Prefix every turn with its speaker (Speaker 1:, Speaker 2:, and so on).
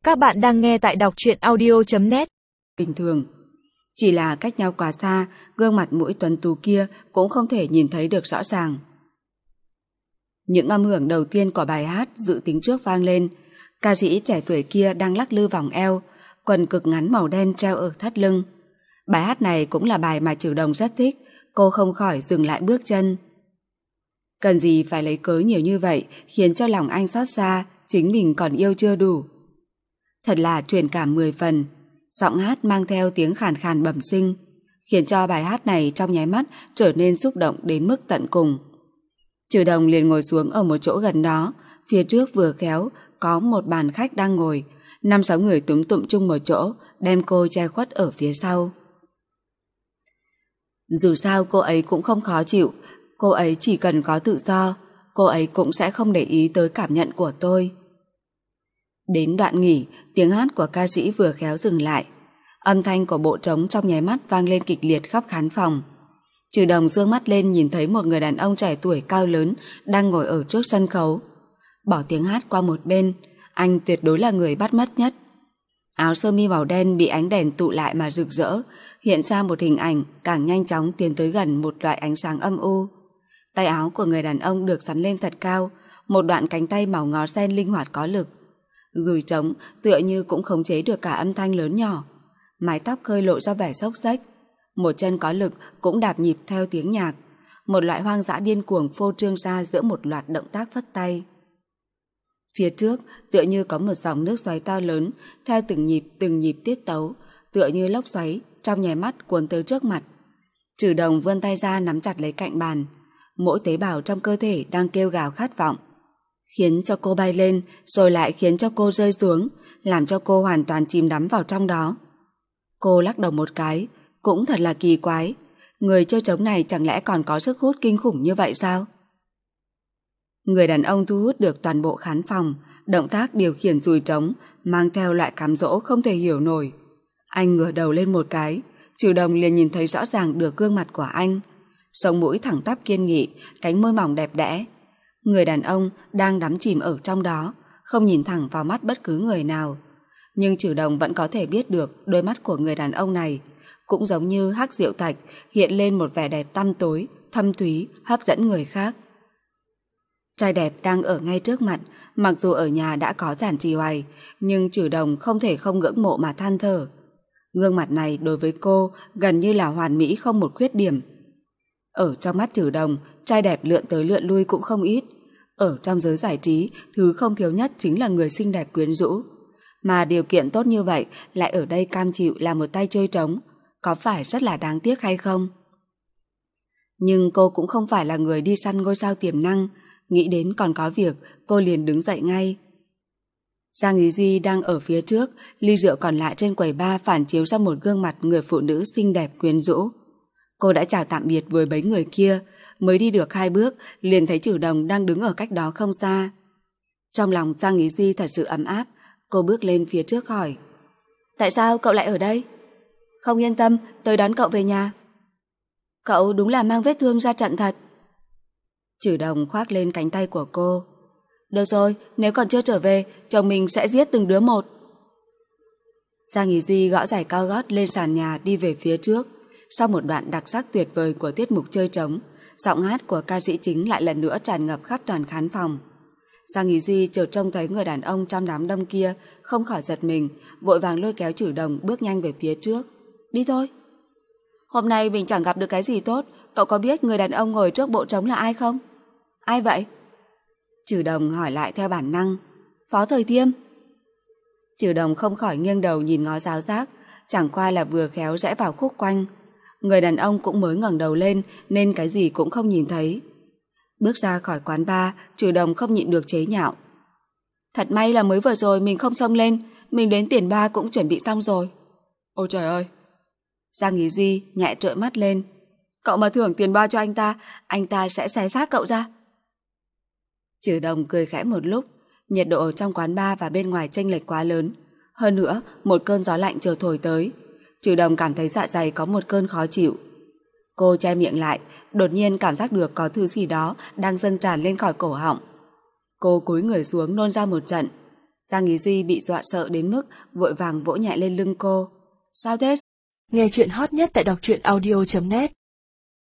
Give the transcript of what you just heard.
Speaker 1: Các bạn đang nghe tại đọc truyện audio.net.
Speaker 2: Bình thường, chỉ là cách nhau quá xa, gương mặt mũi tuấn tú kia cũng không thể nhìn thấy được rõ ràng. Những âm hưởng đầu tiên của bài hát dự tính trước vang lên. Ca sĩ trẻ tuổi kia đang lắc lư vòng eo, quần cực ngắn màu đen treo ở thắt lưng. Bài hát này cũng là bài mà Trừ Đồng rất thích, cô không khỏi dừng lại bước chân. Cần gì phải lấy cớ nhiều như vậy, khiến cho lòng anh xót xa, chính mình còn yêu chưa đủ. Thật là truyền cảm 10 phần, giọng hát mang theo tiếng khàn khàn bẩm sinh, khiến cho bài hát này trong nháy mắt trở nên xúc động đến mức tận cùng. Trừ Đồng liền ngồi xuống ở một chỗ gần đó, phía trước vừa khéo có một bàn khách đang ngồi, 5-6 người túm tụm chung một chỗ, đem cô che khuất ở phía sau. Dù sao cô ấy cũng không khó chịu, cô ấy chỉ cần có tự do, cô ấy cũng sẽ không để ý tới cảm nhận của tôi. Đến đoạn nghỉ, tiếng hát của ca sĩ vừa khéo dừng lại. Âm thanh của bộ trống trong nháy mắt vang lên kịch liệt khắp khán phòng. Trừ Đồng giương mắt lên nhìn thấy một người đàn ông trẻ tuổi cao lớn đang ngồi ở trước sân khấu. Bỏ tiếng hát qua một bên, anh tuyệt đối là người bắt mắt nhất. Áo sơ mi màu đen bị ánh đèn tụ lại mà rực rỡ, hiện ra một hình ảnh càng nhanh chóng tiến tới gần một loại ánh sáng âm u. Tay áo của người đàn ông được xắn lên thật cao, một đoạn cánh tay màu ngó sen linh hoạt có lực. Dùi trống tựa như cũng khống chế được cả âm thanh lớn nhỏ. Mái tóc khơi lộ ra vẻ xốc xếch, một chân có lực cũng đạp nhịp theo tiếng nhạc, một loại hoang dã điên cuồng phô trương ra giữa một loạt động tác phất tay. Phía trước tựa như có một dòng nước xoáy to lớn, theo từng nhịp tiết tấu, tựa như lốc xoáy trong nháy mắt cuốn tới trước mặt. Trừ Đồng vươn tay ra nắm chặt lấy cạnh bàn, mỗi tế bào trong cơ thể đang kêu gào khát vọng, khiến cho cô bay lên rồi lại khiến cho cô rơi xuống, làm cho cô hoàn toàn chìm đắm vào trong đó. Cô lắc đầu một cái, cũng thật là kỳ quái, người chơi trống này chẳng lẽ còn có sức hút kinh khủng như vậy sao? Người đàn ông thu hút được toàn bộ khán phòng, động tác điều khiển dùi trống mang theo loại cám dỗ không thể hiểu nổi. Anh ngửa đầu lên một cái, Trừ Đồng liền nhìn thấy rõ ràng được gương mặt của anh, sống mũi thẳng tắp kiên nghị, cánh môi mỏng đẹp đẽ. Người đàn ông đang đắm chìm ở trong đó, không nhìn thẳng vào mắt bất cứ người nào. Nhưng Trừ Đồng vẫn có thể biết được đôi mắt của người đàn ông này, cũng giống như hắc diệu thạch, hiện lên một vẻ đẹp tăm tối, thâm thúy, hấp dẫn người khác. Trai đẹp đang ở ngay trước mặt, mặc dù ở nhà đã có Giản Trì Hoài, nhưng Trừ Đồng không thể không ngưỡng mộ mà than thở. Gương mặt này đối với cô gần như là hoàn mỹ không một khuyết điểm. Ở trong mắt Trừ Đồng, trai đẹp lượn tới lượn lui cũng không ít. Ở trong giới giải trí, thứ không thiếu nhất chính là người xinh đẹp quyến rũ. Mà điều kiện tốt như vậy lại ở đây cam chịu là một tay chơi trống, có phải rất là đáng tiếc hay không? Nhưng cô cũng không phải là người đi săn ngôi sao tiềm năng, nghĩ đến còn có việc, cô liền đứng dậy ngay. Giang Ý Duy đang ở phía trước, ly rượu còn lại trên quầy bar phản chiếu ra một gương mặt người phụ nữ xinh đẹp quyến rũ. Cô đã chào tạm biệt với mấy người kia, mới đi được 2 bước, liền thấy Trừ Đồng đang đứng ở cách đó không xa. Trong lòng Giang Ý Duy thật sự ấm áp, cô bước lên phía trước hỏi: "Tại sao cậu lại ở đây?" "Không yên tâm, tôi đón cậu về nhà." "Cậu đúng là mang vết thương ra trận thật." Trừ Đồng khoác lên cánh tay của cô: "Được rồi, nếu còn chưa trở về, chồng mình sẽ giết từng đứa một." Giang Ý Duy gõ giày cao gót lên sàn nhà đi về phía trước. Sau một đoạn đặc sắc tuyệt vời của tiết mục chơi trống, giọng hát của ca sĩ chính lại lần nữa tràn ngập khắp toàn khán phòng. Giang Ý Duy chợt trông thấy người đàn ông trong đám đông kia, không khỏi giật mình, vội vàng lôi kéo Trừ Đồng bước nhanh về phía trước. "Đi thôi." "Hôm nay mình chẳng gặp được cái gì tốt, cậu có biết người đàn ông ngồi trước bộ trống là ai không?" "Ai vậy?" Trừ Đồng hỏi lại theo bản năng. "Phó Thời Thiêm." Trừ Đồng không khỏi nghiêng đầu nhìn ngó giáo giác, chẳng qua là vừa khéo rẽ vào khúc quanh. Người đàn ông cũng mới ngẩng đầu lên nên cái gì cũng không nhìn thấy. Bước ra khỏi quán bar, Trừ Đồng không nhịn được chế nhạo: "Thật may là mới vừa rồi mình không xông lên, mình đến tiền bar cũng chuẩn bị xong rồi." "Ôi trời ơi!" Giang Ý Duy nhẹ trợn mắt lên: "Cậu mà thưởng tiền bar cho anh ta sẽ xé xác cậu ra." Trừ Đồng cười khẽ một lúc, nhiệt độ trong quán bar và bên ngoài chênh lệch quá lớn. Hơn nữa, một cơn gió lạnh chợt thổi tới. Trừ Đồng cảm thấy dạ dày có một cơn khó chịu. Cô che miệng lại, đột nhiên cảm giác được có thứ gì đó đang dâng tràn lên khỏi cổ họng. Cô cúi người xuống nôn ra một trận. Giang Ý Duy bị dọa sợ đến mức vội vàng vỗ nhẹ lên lưng cô. Sao thế?
Speaker 1: Nghe chuyện hot nhất tại đọc truyện audio.net